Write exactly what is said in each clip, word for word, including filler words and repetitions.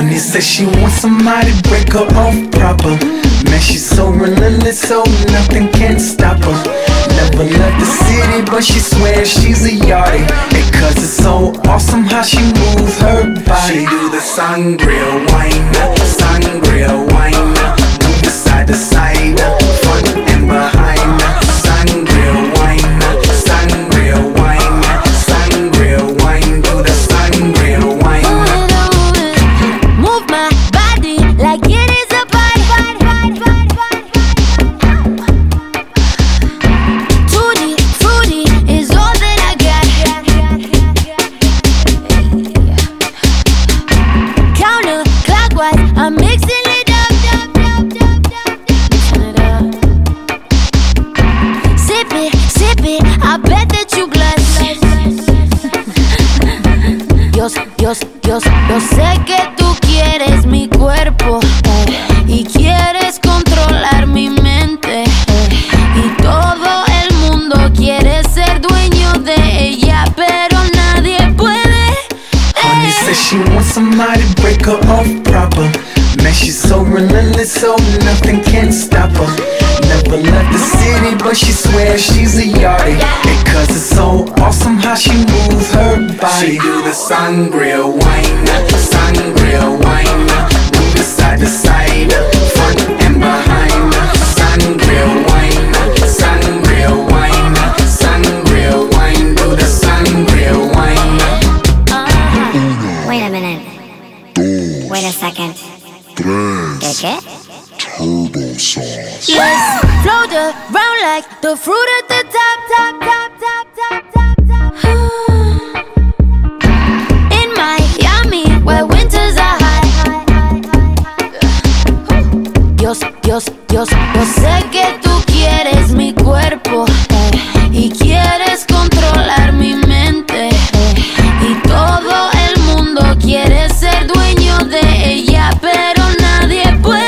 Honey says she wants somebody to break her off proper. Man, she's so relentless, so nothing can stop her. Never left the city, but she swears she's a yardie. And cause it's so awesome how she moves her body. She do the sangria wine, sangria wine, move side to side, front and behind. Sangria wine, sangria wine, sangria wine, do the sangria wine. Move my body like it is a party. Tutti frutti is all that I got. Counterclockwise, I'm mixing it up. Mixing it up. Sip it, sip it, I bet that you glass. Yo, yo, yo, yo sé que tú quieres mi cuerpo, eh, y quieres controlar mi mente, eh, y todo el mundo quiere ser dueño de ella, pero nadie puede. Honey says she wants somebody to break her off proper. Man, she's so relentless, so nothing can stop her. Never left the city, but she swears she's a yardie. And cause it's so awesome how she moves her body. She do the sangria wine, sangria wine, move it side to side, front and behind. Sangria wine, sangria wine, sangria wine, do the sangria wine. Wait a minute. Wait a second. ¿Qué qué? Turbo sauce. Let's float around like the fruit at the top, top, top, top, top, top, top. In Miami, where winters are high. Dios, Dios, Dios, yo sé que tú quieres mi cuerpo, eh, y quieres controlar mi mente, eh, y todo el mundo quiere ser dueño de ella, pero nadie puede.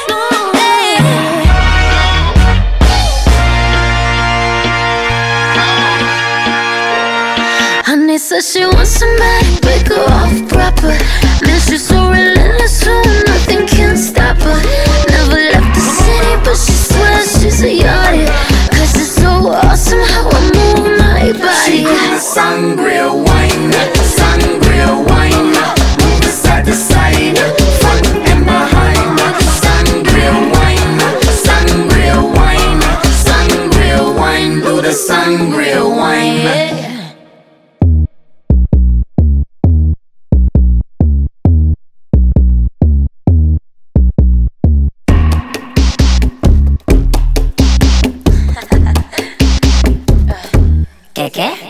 Honey says she wants somebody to break her off proper. Man, she's so relentless, so nothing can stop her. Never left the city, but she swears she's a yardie. Cause it's so awesome how I move my body. She do the sangria wine, sangria wine, move it side to side, front and behind. Sangria wine, sangria wine, sangria wine, do the sangria wine. Yeah. ¿Qué qué?